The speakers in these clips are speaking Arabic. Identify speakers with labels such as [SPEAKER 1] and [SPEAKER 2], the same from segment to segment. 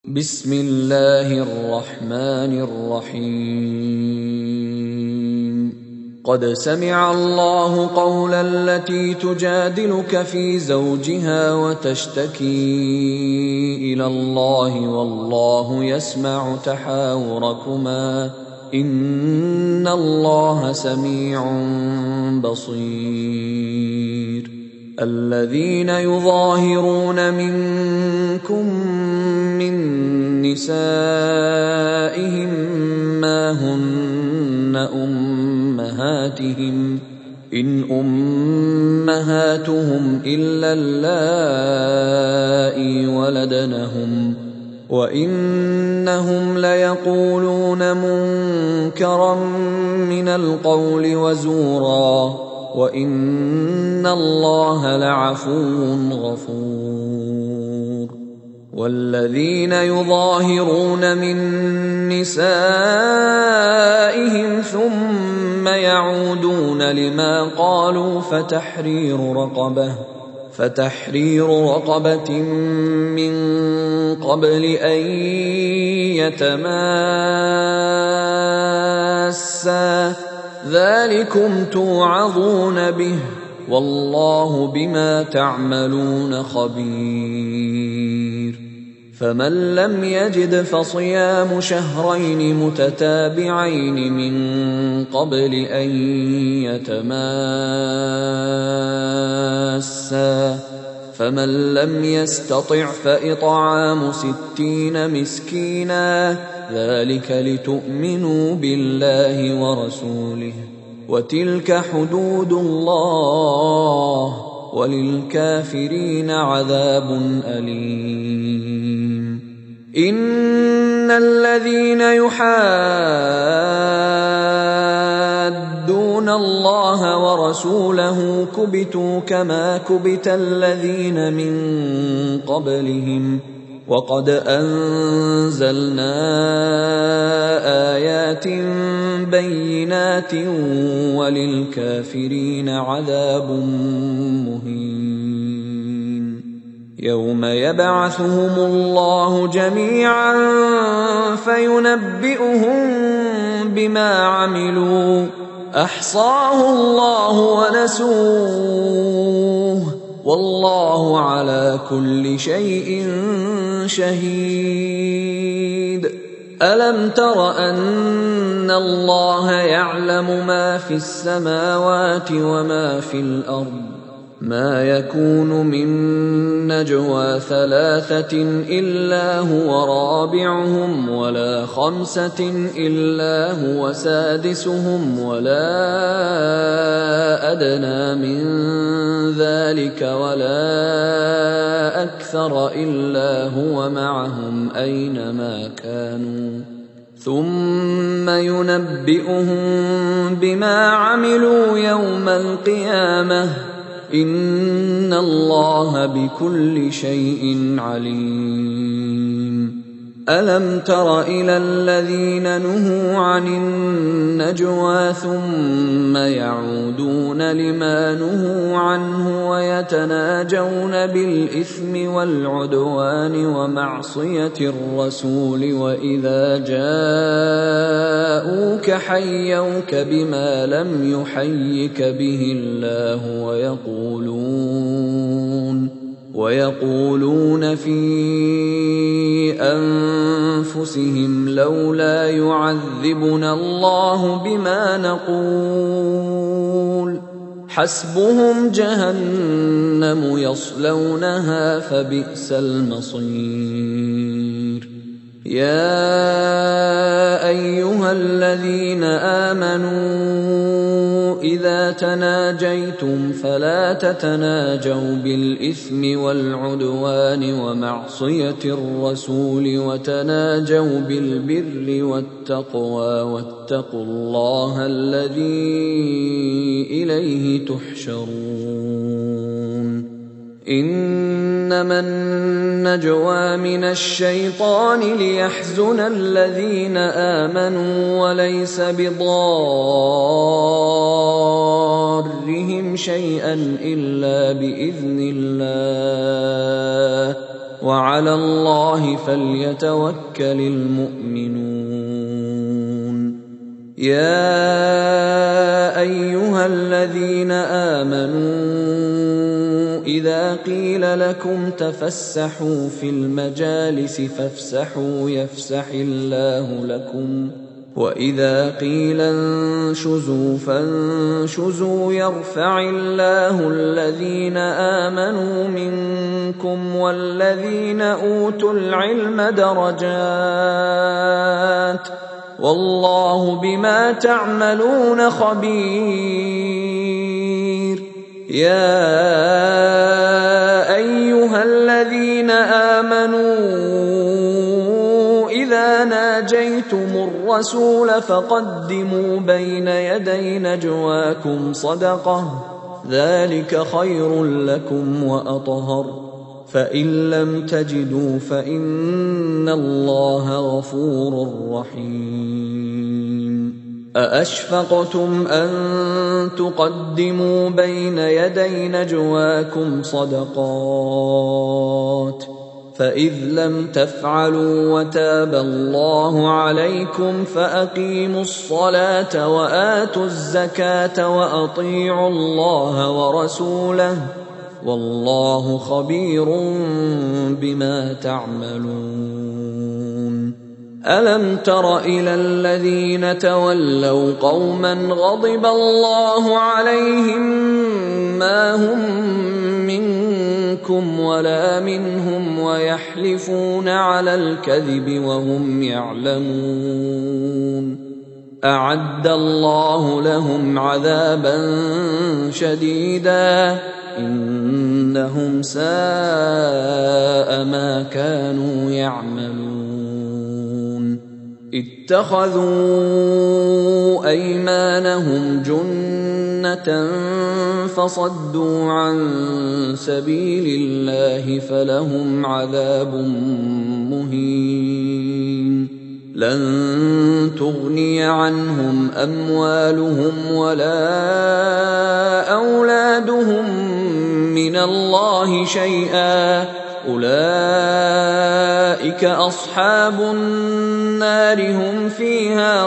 [SPEAKER 1] بسم الله الرحمن الرحيم قد سمع الله قول التي تجادلك في زوجها وتشتكي إلى الله والله يسمع تحاوركما إن الله سميع بصير الذين يظاهرون منكم من نسائهم ما هن أمهاتهم إن أمهاتهم إلا اللائي ولدنهم وإنهم ليقولون منكرا من القول وزورا وإن الله لعفو غفور والذين يظاهرون من نسائهم ثم يعودون لما قالوا فتحرير رقبة من قبل أن يتماسا ذلكم توعظون به والله بما تعملون خبير فمن لم يجد فصيام شهرين متتابعين من قبل أن يتماسا فمن لم يستطع فإطعام 60 مسكينا ذلك لتؤمنوا بالله ورسوله وتلك حدود الله وللكافرين عذاب أليم إن الذين يحادون الله ورسوله كبتوا كما كبت الذين من قبلهم وقد أنزلنا آيات بينات وللكافرين عذاب مهين يوم يبعثهم الله جميعا فينبئهم بما عملوا أحصاه الله ونسوه والله على كل شيء شهيد ألم تر أن الله يعلم ما في السماوات وما في الأرض ما يكون من نجوى 3 إلا هو رابعهم ولا 5 إلا هو سادسهم ولا أدنى من ذلك ولا أكثر إلا هو معهم أينما كانوا ثم ينبئهم بما عملوا يوم القيامة إن الله بكل شيء عليم ألم تر إلى الذين نهوا عن النجوى ثم يعودون لما نهوا عنه ويتناجون بالإثم والعدوان ومعصية الرسول وإذا جاءوك حيوك بما لم يحيك به الله ويقولون في أنفسهم لولا يعذبنا الله بما نقول حسبهم جهنم يصلونها فبئس المصير يا أيها الذين آمنوا إذا تناجيتم فلا تتناجوا بالإثم والعدوان ومعصية الرسول وتناجوا بالبر والتقوى واتقوا الله الذي إليه تحشرون إنما النجوى من الشيطان ليحزن الذين آمنوا وليس بضارهم شيئا إلا بإذن الله وعلى الله فليتوكل المؤمنون. يا أيها الذين آمنوا إذا قيل لكم تفسحوا في المجالس فافسحوا يفسح الله لكم، وإذا قيل انشزوا فانشزوا يرفع الله الذين آمنوا منكم والذين أوتوا العلم درجات، والله بما تعملون خبير. يا أيها الذين آمنوا إذا ناجيتم الرسول فقدموا بين يدي نجواكم صدقة، ذلك خير لكم وأطهر، فإن لم تجدوا فإن الله غفور رحيم. أأشفقتم أن تقدموا بين يدي نجواكم صدقات، فإذ لم تفعلوا وتاب الله عليكم فأقيموا الصلاة وآتوا الزكاة وأطيعوا الله ورسوله، والله خبير بما تعملون. ألم تر إلى الذين تولوا قوما غضب الله عليهم ما هم منكم ولا منهم ويحلفون على الكذب وهم يعلمون، أعد الله لهم عذابا شديدا إنهم ساء ما كانوا يعملون. اتخذوا أيمانهم جنة فصدوا عن سبيل الله فلهم عذاب مهين. لن تغني عنهم أموالهم ولا أولادهم من الله شيئا، أولئك أصحاب النار هم فيها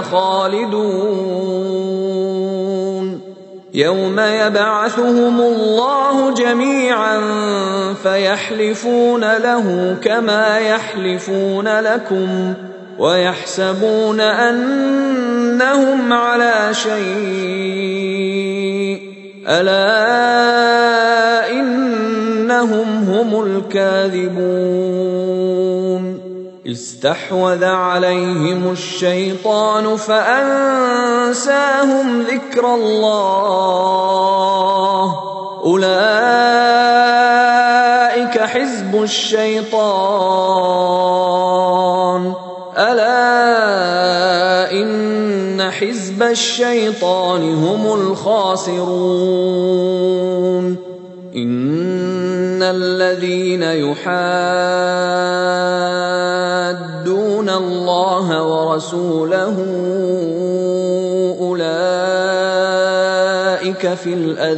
[SPEAKER 1] خالدون. يوم يبعثهم الله جميعا فيحلفون له كما يحلفون لكم ويحسبون أنهم على شيء، ألا إنهم هم الكاذبون. استحوذ عليهم الشيطان فأنساهم ذكر الله، أولئك حزب الشيطان، ألا إن حزب الشيطان هم الخاسرون. إن الذين يحادون الله ورسوله أولئك في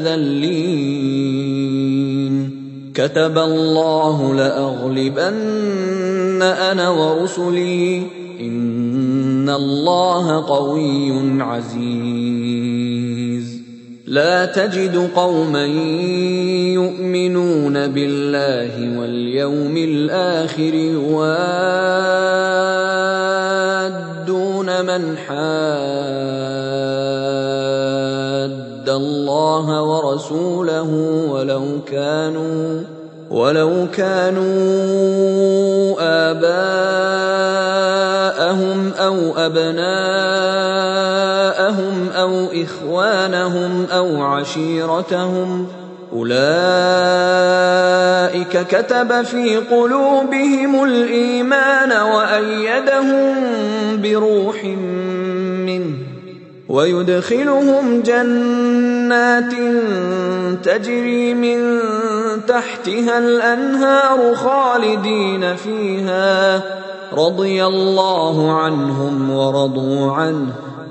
[SPEAKER 1] الأذلين. كتب الله لأغلبن أنا ورسلي إن الله قوي عزيز. لا تجد قوما يؤمنون بالله واليوم الآخر يوادون من حاد الله ورسوله ولو كانوا آباءهم أو أبناءهم أو إخوانهم أو عشيرتهم، أولئك كتب في قلوبهم الإيمان وأيدهم بروح منه ويدخلهم جنات تجري من تحتها الأنهار خالدين فيها، رضي الله عنهم ورضوا عنه،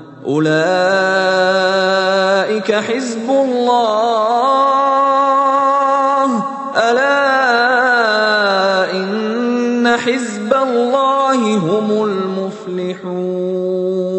[SPEAKER 1] أولئك حزب الله، ألا إن حزب الله هم المفلحون